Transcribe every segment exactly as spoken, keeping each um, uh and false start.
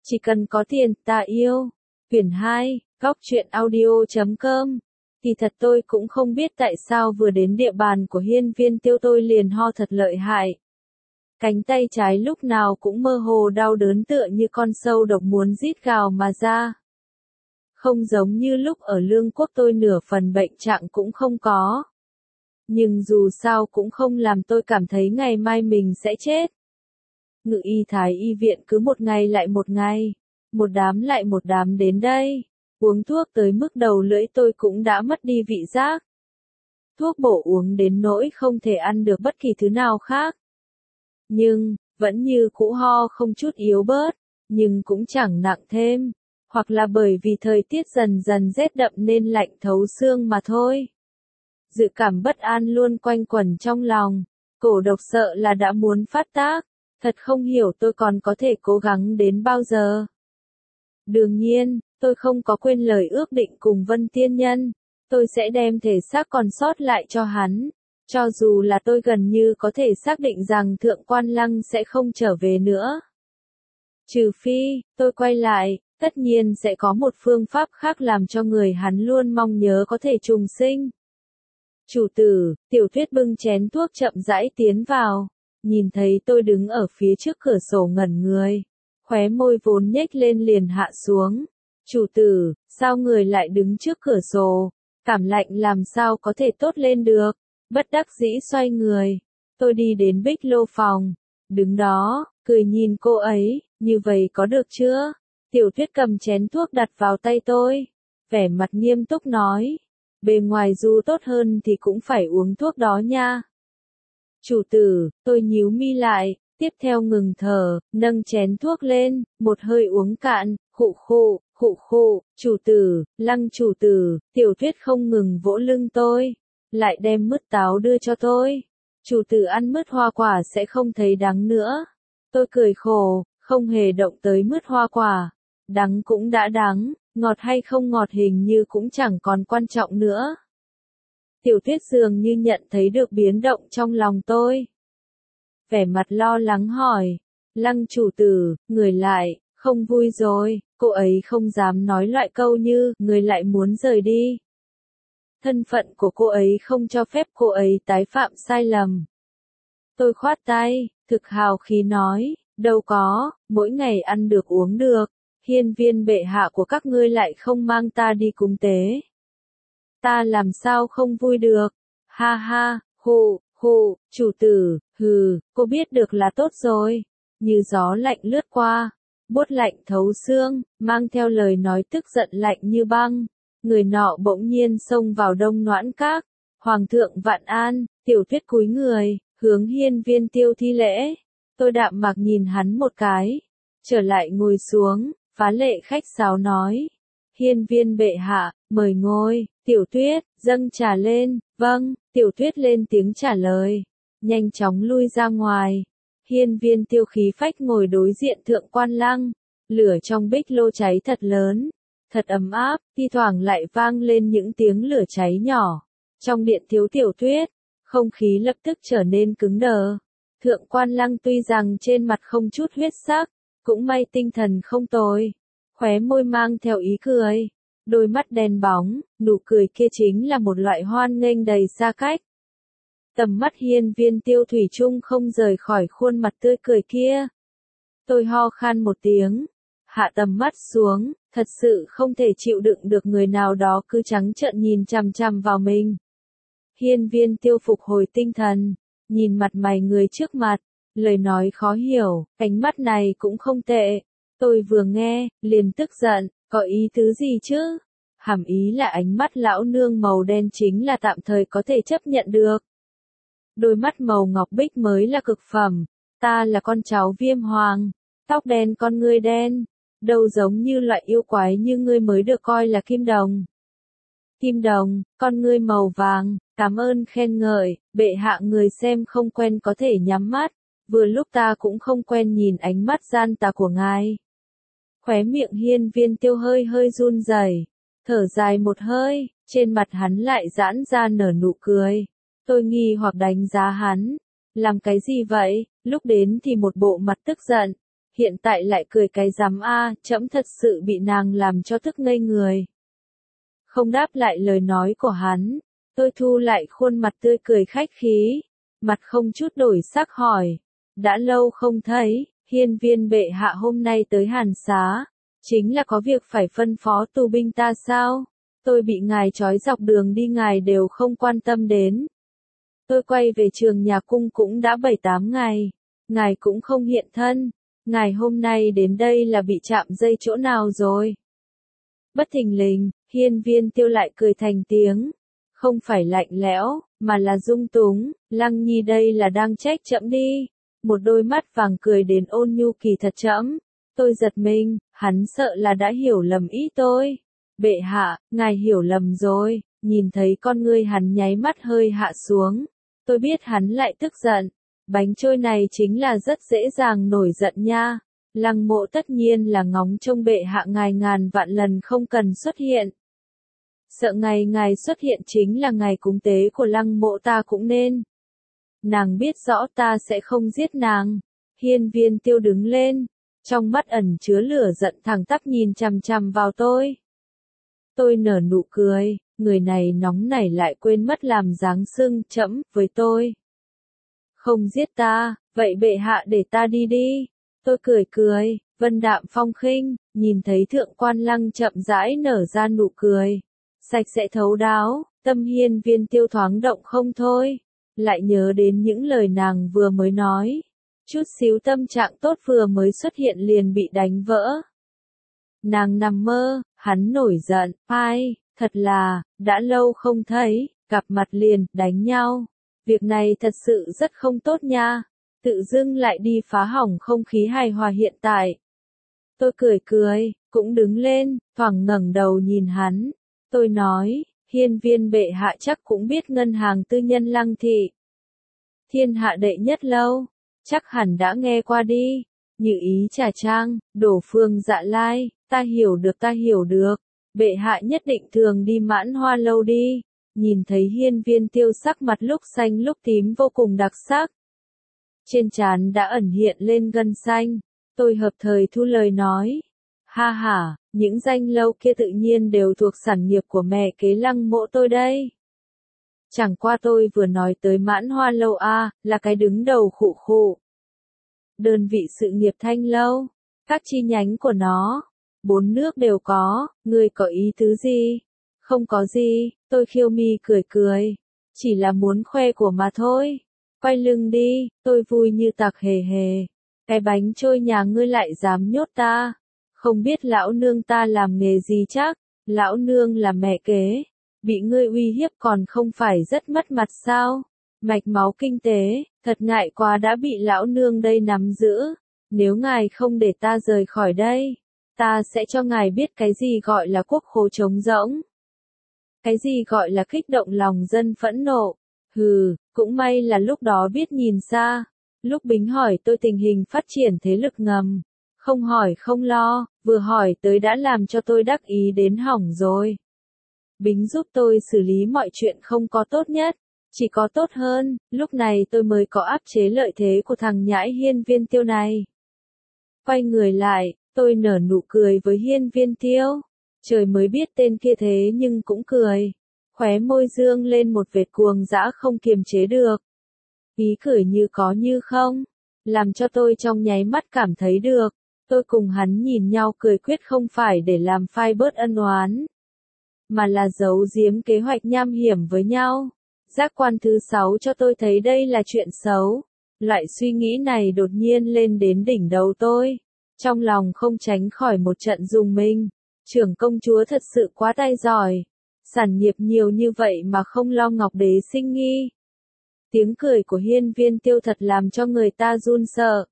Chỉ cần có tiền, ta yêu. Quyển hai, góc truyện audio chấm com. Thì thật tôi cũng không biết tại sao vừa đến địa bàn của Hiên Viên Tiêu tôi liền ho thật lợi hại. Cánh tay trái lúc nào cũng mơ hồ đau đớn tựa như con sâu độc muốn rít gào mà ra. Không giống như lúc ở Lương Quốc tôi nửa phần bệnh trạng cũng không có. Nhưng dù sao cũng không làm tôi cảm thấy ngày mai mình sẽ chết. Ngự y thái y viện cứ một ngày lại một ngày, một đám lại một đám đến đây, uống thuốc tới mức đầu lưỡi tôi cũng đã mất đi vị giác. Thuốc bổ uống đến nỗi không thể ăn được bất kỳ thứ nào khác. Nhưng, vẫn như cũ ho không chút yếu bớt, nhưng cũng chẳng nặng thêm, hoặc là bởi vì thời tiết dần dần rét đậm nên lạnh thấu xương mà thôi. Dự cảm bất an luôn quanh quẩn trong lòng, cổ độc sợ là đã muốn phát tác. Thật không hiểu tôi còn có thể cố gắng đến bao giờ. Đương nhiên, tôi không có quên lời ước định cùng Vân Tiên Nhân. Tôi sẽ đem thể xác còn sót lại cho hắn. Cho dù là tôi gần như có thể xác định rằng Thượng Quan Lăng sẽ không trở về nữa. Trừ phi, tôi quay lại, tất nhiên sẽ có một phương pháp khác làm cho người hắn luôn mong nhớ có thể trùng sinh. Chủ tử, Tiểu Tuyết bưng chén thuốc chậm rãi tiến vào. Nhìn thấy tôi đứng ở phía trước cửa sổ ngẩn người, khóe môi vốn nhếch lên liền hạ xuống. Chủ tử, sao người lại đứng trước cửa sổ? Cảm lạnh làm sao có thể tốt lên được? Bất đắc dĩ xoay người, tôi đi đến bích lô phòng, đứng đó, cười nhìn cô ấy, như vậy có được chưa? Tiểu Tuyết cầm chén thuốc đặt vào tay tôi, vẻ mặt nghiêm túc nói, bề ngoài dù tốt hơn thì cũng phải uống thuốc đó nha. Chủ tử, tôi nhíu mi lại, tiếp theo ngừng thở, nâng chén thuốc lên, một hơi uống cạn, khụ khụ, khụ khụ, chủ tử, Lăng chủ tử, Tiểu Tuyết không ngừng vỗ lưng tôi, lại đem mứt táo đưa cho tôi. Chủ tử ăn mứt hoa quả sẽ không thấy đắng nữa. Tôi cười khổ, không hề động tới mứt hoa quả. Đắng cũng đã đắng, ngọt hay không ngọt hình như cũng chẳng còn quan trọng nữa. Tiểu Tuyết dường như nhận thấy được biến động trong lòng tôi. Vẻ mặt lo lắng hỏi, Lăng chủ tử, người lại, không vui rồi, cô ấy không dám nói loại câu như, người lại muốn rời đi. Thân phận của cô ấy không cho phép cô ấy tái phạm sai lầm. Tôi khoát tay, thực hào khí nói, đâu có, mỗi ngày ăn được uống được, Hiên Viên bệ hạ của các ngươi lại không mang ta đi cúng tế. Ta làm sao không vui được? Ha ha, hù, hù, chủ tử, hừ, cô biết được là tốt rồi. Như gió lạnh lướt qua, buốt lạnh thấu xương, mang theo lời nói tức giận lạnh như băng. Người nọ bỗng nhiên xông vào Đông Noãn Các. Hoàng thượng vạn an, Tiểu Tuyết cúi người, hướng Hiên Viên Tiêu thi lễ. Tôi đạm mạc nhìn hắn một cái, trở lại ngồi xuống, phá lệ khách sáo nói. Hiên Viên bệ hạ, mời ngồi. Tiểu Tuyết, dâng trà lên, vâng, Tiểu Tuyết lên tiếng trả lời, nhanh chóng lui ra ngoài. Hiên Viên Tiêu khí phách ngồi đối diện Thượng Quan Lăng, lửa trong bích lô cháy thật lớn, thật ấm áp, thi thoảng lại vang lên những tiếng lửa cháy nhỏ. Trong điện thiếu Tiểu Tuyết, không khí lập tức trở nên cứng đờ. Thượng Quan Lăng tuy rằng trên mặt không chút huyết sắc, cũng may tinh thần không tồi, khóe môi mang theo ý cười. Đôi mắt đen bóng, nụ cười kia chính là một loại hoan nghênh đầy xa cách. Tầm mắt Hiên Viên Tiêu thủy chung không rời khỏi khuôn mặt tươi cười kia. Tôi ho khan một tiếng, hạ tầm mắt xuống, thật sự không thể chịu đựng được người nào đó cứ trắng trợn nhìn chằm chằm vào mình. Hiên Viên Tiêu phục hồi tinh thần, nhìn mặt mày người trước mặt, lời nói khó hiểu, ánh mắt này cũng không tệ. Tôi vừa nghe, liền tức giận. Có ý tứ gì chứ? Hàm ý là ánh mắt lão nương màu đen chính là tạm thời có thể chấp nhận được. Đôi mắt màu ngọc bích mới là cực phẩm. Ta là con cháu Viêm Hoàng. Tóc đen con ngươi đen. Đâu giống như loại yêu quái như ngươi mới được coi là Kim Đồng. Kim Đồng, con ngươi màu vàng. Cảm ơn khen ngợi, bệ hạ người xem không quen có thể nhắm mắt. Vừa lúc ta cũng không quen nhìn ánh mắt gian tà của ngài. Khóe miệng Hiên Viên Tiêu hơi hơi run rẩy, thở dài một hơi, trên mặt hắn lại giãn ra nở nụ cười. Tôi nghi hoặc đánh giá hắn, làm cái gì vậy, lúc đến thì một bộ mặt tức giận, hiện tại lại cười cái rắm a, trẫm thật sự bị nàng làm cho tức ngây người. Không đáp lại lời nói của hắn, tôi thu lại khuôn mặt tươi cười khách khí, mặt không chút đổi sắc hỏi, đã lâu không thấy, hiên viên bệ hạ hôm nay tới Hàn Xá, chính là có việc phải phân phó tù binh ta sao? Tôi bị ngài trói dọc đường đi ngài đều không quan tâm đến. Tôi quay về trường nhà cung cũng đã bảy tám ngày, ngài cũng không hiện thân, ngài hôm nay đến đây là bị chạm dây chỗ nào rồi? Bất thình lình, hiên viên tiêu lại cười thành tiếng, không phải lạnh lẽo, mà là dung túng, Lăng Nhi đây là đang trách trẫm đi. Một đôi mắt vàng cười đến ôn nhu kỳ thật trẫm. Tôi giật mình, hắn sợ là đã hiểu lầm ý tôi. Bệ hạ, ngài hiểu lầm rồi, nhìn thấy con ngươi hắn nháy mắt hơi hạ xuống. Tôi biết hắn lại tức giận, bánh trôi này chính là rất dễ dàng nổi giận nha. Lăng Mộ tất nhiên là ngóng trông bệ hạ ngài ngàn vạn lần không cần xuất hiện. Sợ ngày ngài xuất hiện chính là ngày cúng tế của Lăng Mộ ta cũng nên. Nàng biết rõ ta sẽ không giết nàng. Hiên viên tiêu đứng lên, trong mắt ẩn chứa lửa giận thẳng tắp nhìn chằm chằm vào tôi. Tôi nở nụ cười, người này nóng nảy lại quên mất làm dáng sưng trẫm với tôi. Không giết ta, vậy bệ hạ để ta đi đi. Tôi cười cười, vân đạm phong khinh, nhìn thấy thượng quan Lăng chậm rãi nở ra nụ cười. Sạch sẽ thấu đáo, tâm hiên viên tiêu thoáng động không thôi. Lại nhớ đến những lời nàng vừa mới nói. Chút xíu tâm trạng tốt vừa mới xuất hiện liền bị đánh vỡ. Nàng nằm mơ, hắn nổi giận, ai, thật là, đã lâu không thấy, gặp mặt liền, đánh nhau. Việc này thật sự rất không tốt nha, tự dưng lại đi phá hỏng không khí hài hòa hiện tại. Tôi cười cười, cũng đứng lên, thoảng ngẩng đầu nhìn hắn. Tôi nói, hiên viên bệ hạ chắc cũng biết ngân hàng tư nhân Lăng thị. Thiên hạ đệ nhất lâu, chắc hẳn đã nghe qua đi. Như ý trà trang, đổ phương dạ lai, ta hiểu được ta hiểu được. Bệ hạ nhất định thường đi Mãn Hoa lâu đi. Nhìn thấy hiên viên tiêu sắc mặt lúc xanh lúc tím vô cùng đặc sắc. Trên trán đã ẩn hiện lên gân xanh. Tôi hợp thời thu lời nói. Ha ha, những danh lâu kia tự nhiên đều thuộc sản nghiệp của mẹ kế Lăng Mộ tôi đây. Chẳng qua tôi vừa nói tới Mãn Hoa lâu a, là cái đứng đầu khụ khụ. Đơn vị sự nghiệp Thanh lâu, các chi nhánh của nó, bốn nước đều có, ngươi có ý tứ gì? Không có gì, tôi khiêu mi cười cười, chỉ là muốn khoe của mà thôi. Quay lưng đi, tôi vui như tạc hề hề. Cái bánh trôi nhà ngươi lại dám nhốt ta. Không biết lão nương ta làm nghề gì chắc, lão nương là mẹ kế. Bị ngươi uy hiếp còn không phải rất mất mặt sao? Mạch máu kinh tế, thật ngại quá đã bị lão nương đây nắm giữ. Nếu ngài không để ta rời khỏi đây, ta sẽ cho ngài biết cái gì gọi là quốc khố trống rỗng. Cái gì gọi là kích động lòng dân phẫn nộ. Hừ, cũng may là lúc đó biết nhìn xa. Lúc Bính hỏi tôi tình hình phát triển thế lực ngầm. Không hỏi không lo, vừa hỏi tới đã làm cho tôi đắc ý đến hỏng rồi. Bính giúp tôi xử lý mọi chuyện không có tốt nhất, chỉ có tốt hơn, lúc này tôi mới có áp chế lợi thế của thằng nhãi hiên viên tiêu này. Quay người lại, tôi nở nụ cười với hiên viên tiêu. Trời mới biết tên kia thế nhưng cũng cười. Khóe môi dương lên một vệt cuồng dã không kiềm chế được. Ý cười như có như không, làm cho tôi trong nháy mắt cảm thấy được. Tôi cùng hắn nhìn nhau cười quyết không phải để làm phai bớt ân oán, mà là giấu giếm kế hoạch nham hiểm với nhau. Giác quan thứ sáu cho tôi thấy đây là chuyện xấu. Loại suy nghĩ này đột nhiên lên đến đỉnh đầu tôi. Trong lòng không tránh khỏi một trận rùng mình. Trưởng công chúa thật sự quá tay giỏi. Sản nghiệp nhiều như vậy mà không lo ngọc đế sinh nghi. Tiếng cười của hiên viên tiêu thật làm cho người ta run sợ.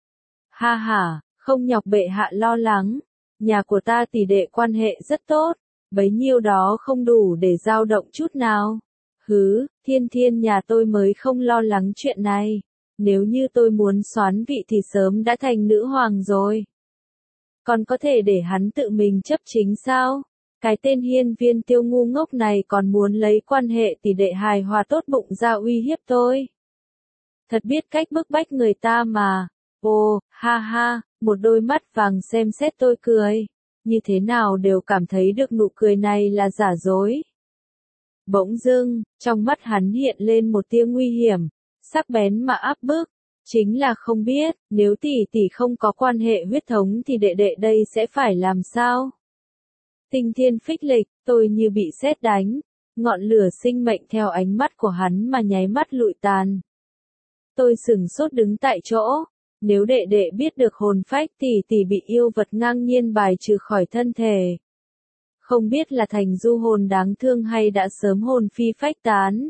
Ha ha, không nhọc bệ hạ lo lắng. Nhà của ta tỷ đệ quan hệ rất tốt. Bấy nhiêu đó không đủ để dao động chút nào. Hứ, thiên thiên nhà tôi mới không lo lắng chuyện này. Nếu như tôi muốn soán vị thì sớm đã thành nữ hoàng rồi. Còn có thể để hắn tự mình chấp chính sao? Cái tên hiên viên tiêu ngu ngốc này còn muốn lấy quan hệ tỷ đệ hài hòa tốt bụng ra uy hiếp tôi. Thật biết cách bức bách người ta mà. Ồ, ha ha, một đôi mắt vàng xem xét tôi cười. Như thế nào đều cảm thấy được nụ cười này là giả dối. Bỗng dưng, trong mắt hắn hiện lên một tia nguy hiểm, sắc bén mà áp bức. Chính là không biết, nếu tỷ tỷ không có quan hệ huyết thống thì đệ đệ đây sẽ phải làm sao? Tinh thiên phích lịch, tôi như bị sét đánh. Ngọn lửa sinh mệnh theo ánh mắt của hắn mà nháy mắt lụi tàn. Tôi sửng sốt đứng tại chỗ. Nếu đệ đệ biết được hồn phách tỷ tỷ bị yêu vật ngang nhiên bài trừ khỏi thân thể. Không biết là thành du hồn đáng thương hay đã sớm hồn phi phách tán.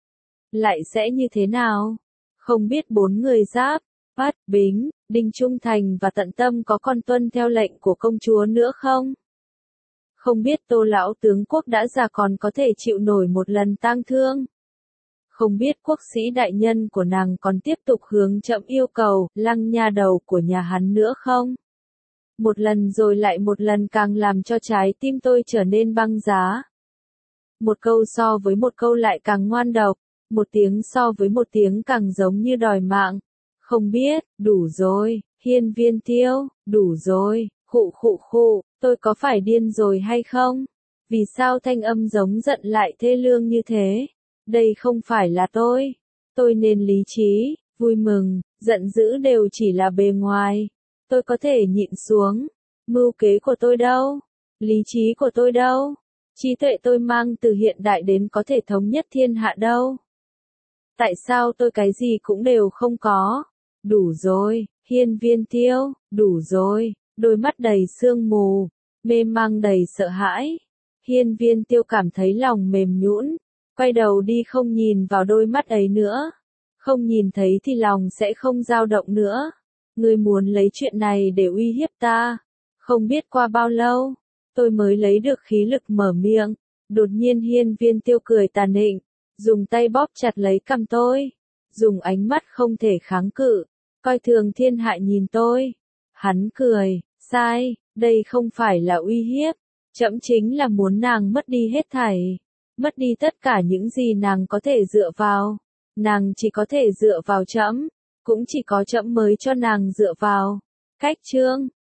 Lại sẽ như thế nào? Không biết bốn người Giáp, Bát, Bính, Đinh Trung Thành và Tận Tâm có còn tuân theo lệnh của công chúa nữa không? Không biết Tô lão tướng quốc đã già còn có thể chịu nổi một lần tang thương. Không biết quốc sĩ đại nhân của nàng còn tiếp tục hướng chậm yêu cầu lăng nha đầu của nhà hắn nữa không? Một lần rồi lại một lần càng làm cho trái tim tôi trở nên băng giá. Một câu so với một câu lại càng ngoan độc, một tiếng so với một tiếng càng giống như đòi mạng. Không biết, đủ rồi, Hiên Viên Tiêu, đủ rồi, khụ khụ khụ, tôi có phải điên rồi hay không? Vì sao thanh âm giống giận lại thê lương như thế? Đây không phải là tôi. Tôi nên lý trí, vui mừng, giận dữ đều chỉ là bề ngoài. Tôi có thể nhịn xuống. Mưu kế của tôi đâu? Lý trí của tôi đâu? Trí tuệ tôi mang từ hiện đại đến có thể thống nhất thiên hạ đâu? Tại sao tôi cái gì cũng đều không có? Đủ rồi, Hiên Viên Tiêu, đủ rồi. Đôi mắt đầy sương mù, mê mang đầy sợ hãi. Hiên Viên Tiêu cảm thấy lòng mềm nhũn, quay đầu đi không nhìn vào đôi mắt ấy nữa. Không nhìn thấy thì lòng sẽ không dao động nữa. Ngươi muốn lấy chuyện này để uy hiếp ta. Không biết qua bao lâu, tôi mới lấy được khí lực mở miệng. Đột nhiên Hiên Viên Tiêu cười tà nịnh, dùng tay bóp chặt lấy cằm tôi, dùng ánh mắt không thể kháng cự, coi thường thiên hạ nhìn tôi. Hắn cười, sai, đây không phải là uy hiếp, trẫm chính là muốn nàng mất đi hết thảy, mất đi tất cả những gì nàng có thể dựa vào. Nàng chỉ có thể dựa vào trẫm, cũng chỉ có trẫm mới cho nàng dựa vào. Cách chương